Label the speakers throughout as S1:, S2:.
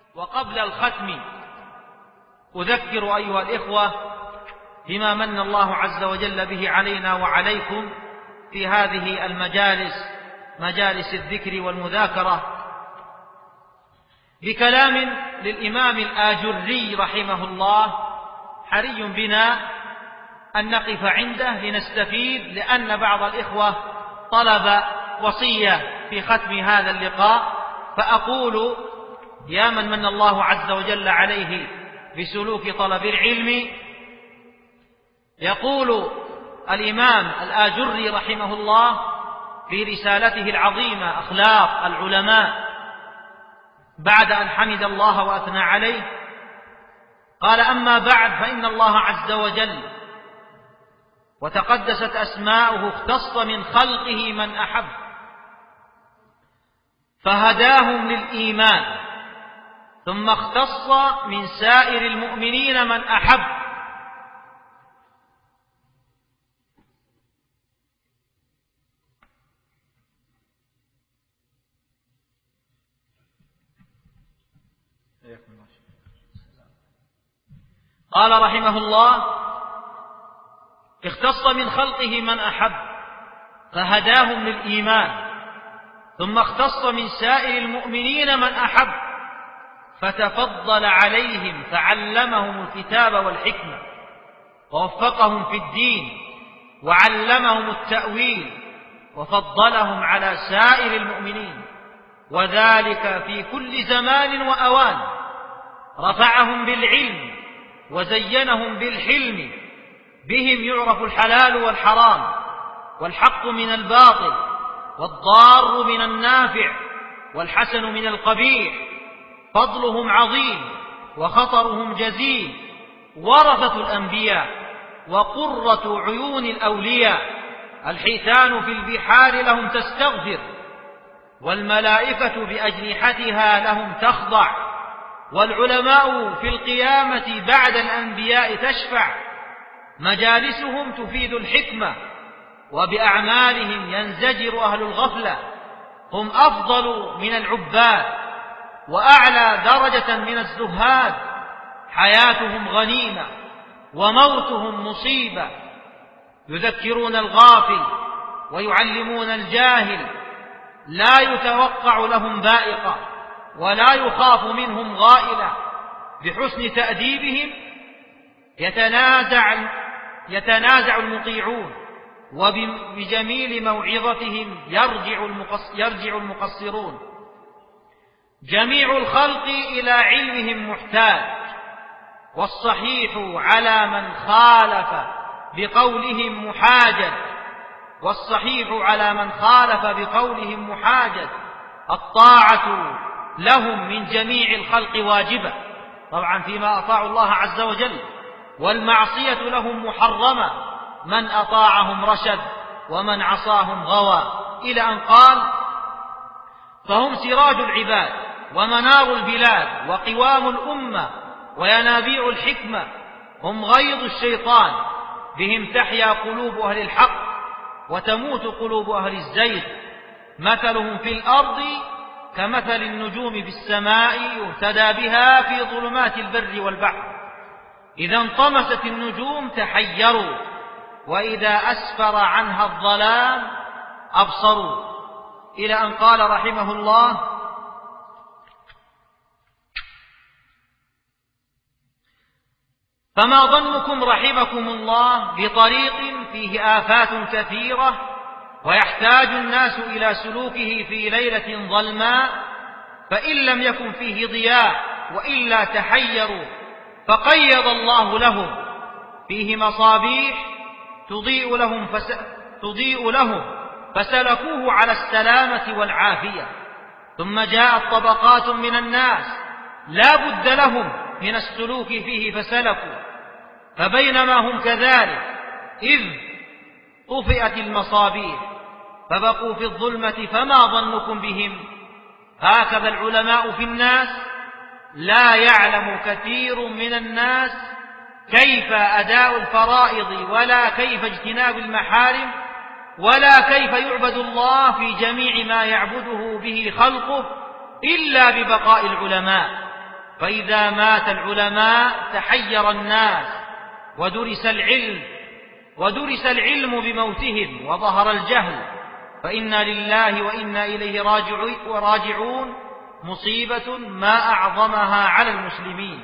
S1: وقبل الختم أذكر أيها الإخوة بما من الله عز وجل به علينا وعليكم في هذه مجالس الذكر والمذاكرة بكلام للإمام الآجري رحمه الله حري بنا أن نقف عنده لنستفيد، لأن بعض الإخوة طلب وصية في ختم هذا اللقاء، فأقول: يا من الله عز وجل عليه بسلوك طلب العلم، يقول الإمام الآجري رحمه الله في رسالته العظيمة أخلاق العلماء بعد أن حمد الله وأثنى عليه، قال: أما بعد، فإن الله عز وجل وتقدست أسماؤه اختص من خلقه من أحب فهداهم للإيمان، ثم اختص من سائر المؤمنين من أحب قال رحمه الله: اختص من خلقه من أحب فهداهم للإيمان، ثم اختص من سائر المؤمنين من أحب فتفضل عليهم فعلمهم الكتاب والحكمة ووفقهم في الدين وعلمهم التأويل وفضلهم على سائر المؤمنين، وذلك في كل زمان وأوان. رفعهم بالعلم وزينهم بالحلم، بهم يعرف الحلال والحرام والحق من الباطل والضار من النافع والحسن من القبيح. فضلهم عظيم وخطرهم جزيل، ورثة الأنبياء وقرة عيون الأولياء. الحيتان في البحار لهم تستغفر، والملائكة بأجنحتها لهم تخضع، والعلماء في القيامة بعد الأنبياء تشفع. مجالسهم تفيد الحكمة، وبأعمالهم ينزجر أهل الغفلة. هم أفضل من العباد وأعلى درجة من الزهاد. حياتهم غنيمة وموتهم مصيبة. يذكرون الغافل ويعلمون الجاهل، لا يتوقع لهم بائقة ولا يخاف منهم غائلة. بحسن تأديبهم يتنازع المطيعون، وبجميل موعظتهم يرجع المقصرون. جميع الخلق إلى علمهم محتاج، والصحيح على من خالف بقولهم محاجد. الطاعة لهم من جميع الخلق واجبة، طبعا فيما أطاعوا الله عز وجل، والمعصية لهم محرمة. من أطاعهم رشد ومن عصاهم غوى، إلى أن قال: فهم سراج العباد ومنار البلاد وقوام الأمة وينابيع الحكمة. هم غيظ الشيطان، بهم تحيا قلوب أهل الحق وتموت قلوب أهل الزيغ. مثلهم في الأرض كمثل النجوم في السماء، يهتدى بها في ظلمات البر والبحر. إذا انطمست النجوم تحيروا، وإذا أسفر عنها الظلام أبصروا، إلى أن قال رحمه الله: فما ظنكم رحمكم الله بطريق فيه آفات كثيرة ويحتاج الناس إلى سلوكه في ليلة ظلماء، فإن لم يكن فيه ضياء وإلا تحيروا، فقيض الله لهم فيه مصابيح تضيء لهم فسلكوه على السلامة والعافية. ثم جاءت طبقات من الناس لا بد لهم من السلوك فيه فسلكوا، فبينما هم كذلك إذ طفئت المصابيح فبقوا في الظلمة، فما ظنكم بهم؟ هكذا العلماء في الناس، لا يعلم كثير من الناس كيف أداء الفرائض ولا كيف اجتناب المحارم ولا كيف يعبد الله في جميع ما يعبده به خلقه إلا ببقاء العلماء. فإذا مات العلماء تحير الناس ودرس العلم بموتهم وظهر الجهل، فإنا لله وإنا إليه راجعون، مصيبة ما أعظمها على المسلمين.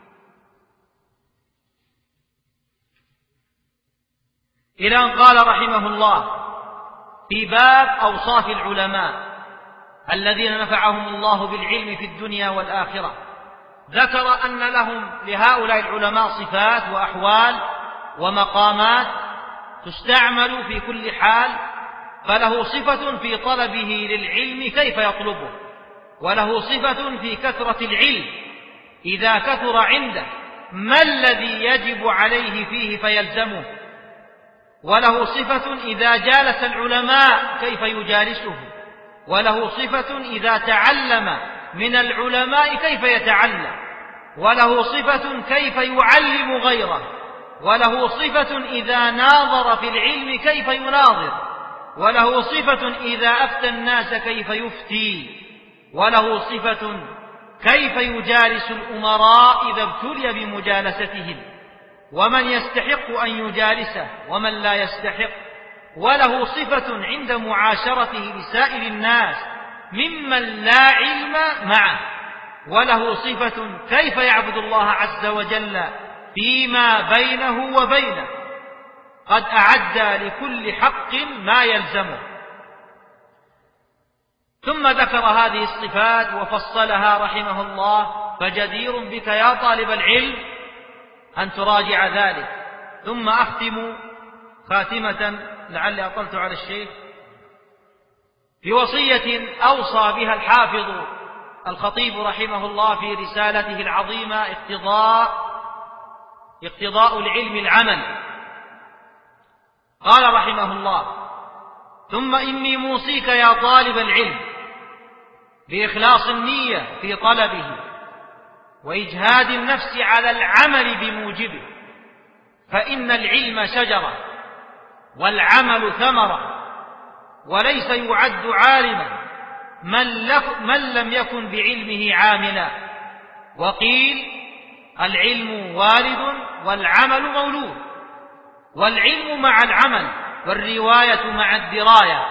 S1: إلى أن قال رحمه الله في باب أوصاف العلماء الذين نفعهم الله بالعلم في الدنيا والآخرة، ذكر أن لهؤلاء العلماء صفات وأحوال ومقامات تستعمل في كل حال، فله صفة في طلبه للعلم كيف يطلبه، وله صفة في كثرة العلم إذا كثر عنده ما الذي يجب عليه فيه فيلزمه، وله صفة إذا جالس العلماء كيف يجالسه، وله صفة إذا تعلم من العلماء كيف يتعلم، وله صفة كيف يعلم غيره، وله صفة إذا ناظر في العلم كيف يناظر، وله صفة إذا أفتى الناس كيف يفتي، وله صفة كيف يجالس الأمراء إذا ابتلي بمجالستهم، ومن يستحق أن يجالسه ومن لا يستحق، وله صفة عند معاشرته لسائر الناس ممن لا علم معه، وله صفة كيف يعبد الله عز وجل فيما بينه وبينه، قد أعد لكل حق ما يلزمه. ثم ذكر هذه الصفات وفصلها رحمه الله، فجدير بك يا طالب العلم أن تراجع ذلك. ثم أختم خاتمة لعلي أطلت على الشيخ بوصية أوصى بها الحافظ الخطيب رحمه الله في رسالته العظيمة اقتضاء العلم العمل. قال رحمه الله: ثم إني موصيك يا طالب العلم بإخلاص النية في طلبه وإجهاد النفس على العمل بموجبه، فإن العلم شجرة والعمل ثمرة، وليس يعد عالما من لم يكن بعلمه عاملا. وقيل: العلم والد والعمل مولود، والعلم مع العمل والرواية مع الدراية،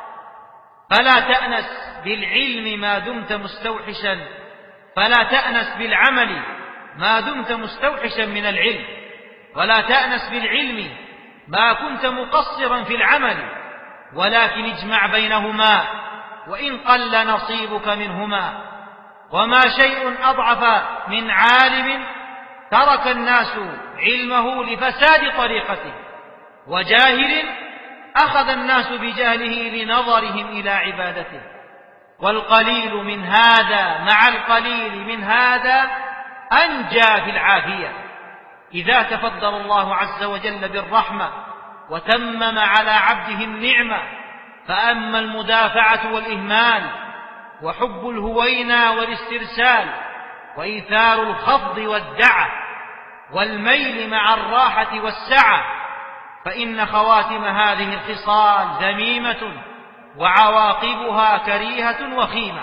S1: فلا تأنس بالعلم ما دمت مستوحشا، فلا تأنس بالعمل ما دمت مستوحشا من العلم، ولا تأنس بالعلم ما كنت مقصرا في العمل، ولكن اجمع بينهما وإن قل نصيبك منهما. وما شيء أضعف من عالم ترك الناس علمه لفساد طريقته، وجاهل أخذ الناس بجهله لنظرهم إلى عبادته. والقليل من هذا مع القليل من هذا أنجى في العافية، إذا تفضل الله عز وجل بالرحمة وتمم على عبده النعمة. فأما المدافعة والإهمال وحب الهوينة والاسترسال وإيثار الخفض والدعة والميل مع الراحة والسعة، فإن خواتم هذه الخصال ذميمة وعواقبها كريهة وخيمة.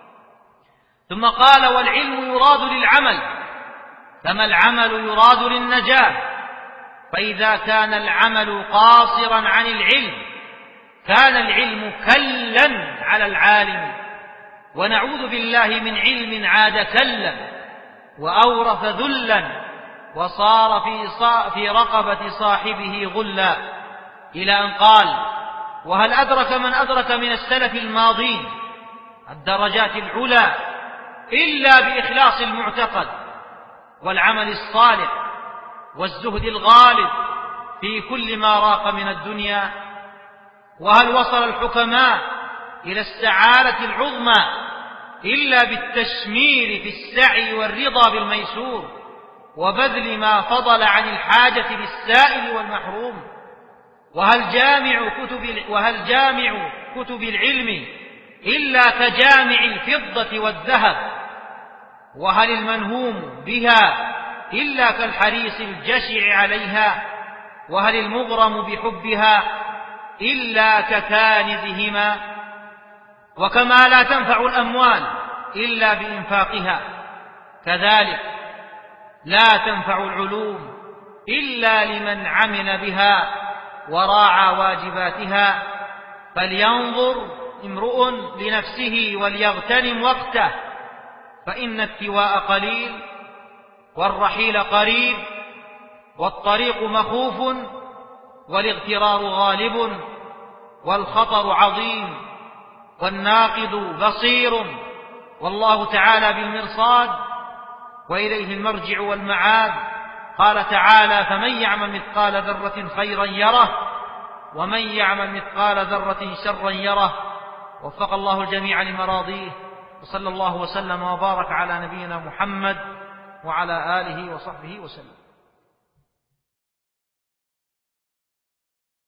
S1: ثم قال: والعلم يراد للعمل كما العمل يراد للنجاة، فإذا كان العمل قاصرا عن العلم كان العلم كلا على العالم، ونعوذ بالله من علم عاد كلا وأورث ذلا وصار في رقبة صاحبه غلا. إلى أن قال: وهل أدرك من أدرك من السلف الماضين الدرجات العلى إلا بإخلاص المعتقد والعمل الصالح والزهد الغالب في كل ما راق من الدنيا؟ وهل وصل الحكماء إلى السعادة العظمى إلا بالتشمير في السعي والرضا بالميسور وبذل ما فضل عن الحاجة للسائل والمحروم؟ وهل جامع كتب العلم إلا كجامع الفضة والذهب؟ وهل المنهوم بها إلا كالحريص الجشع عليها؟ وهل المغرم بحبها إلا ككانزهما؟ وكما لا تنفع الأموال إلا بإنفاقها، كذلك لا تنفع العلوم إلا لمن عمل بها وراعى واجباتها، فلينظر امرؤ لنفسه وليغتنم وقته، فإن التواء قليل والرحيل قريب والطريق مخوف والاغترار غالب والخطر عظيم والناقد بصير، والله تعالى بالمرصاد وإليه المرجع والمعاد. قال تعالى: فمن يعمل مثقال ذرة خيرا يره ومن يعمل مثقال ذرة شرا يره. وفق الله الجميع لمراضيه، وصلى الله وسلم وبارك على نبينا محمد وعلى آله وصحبه وسلم.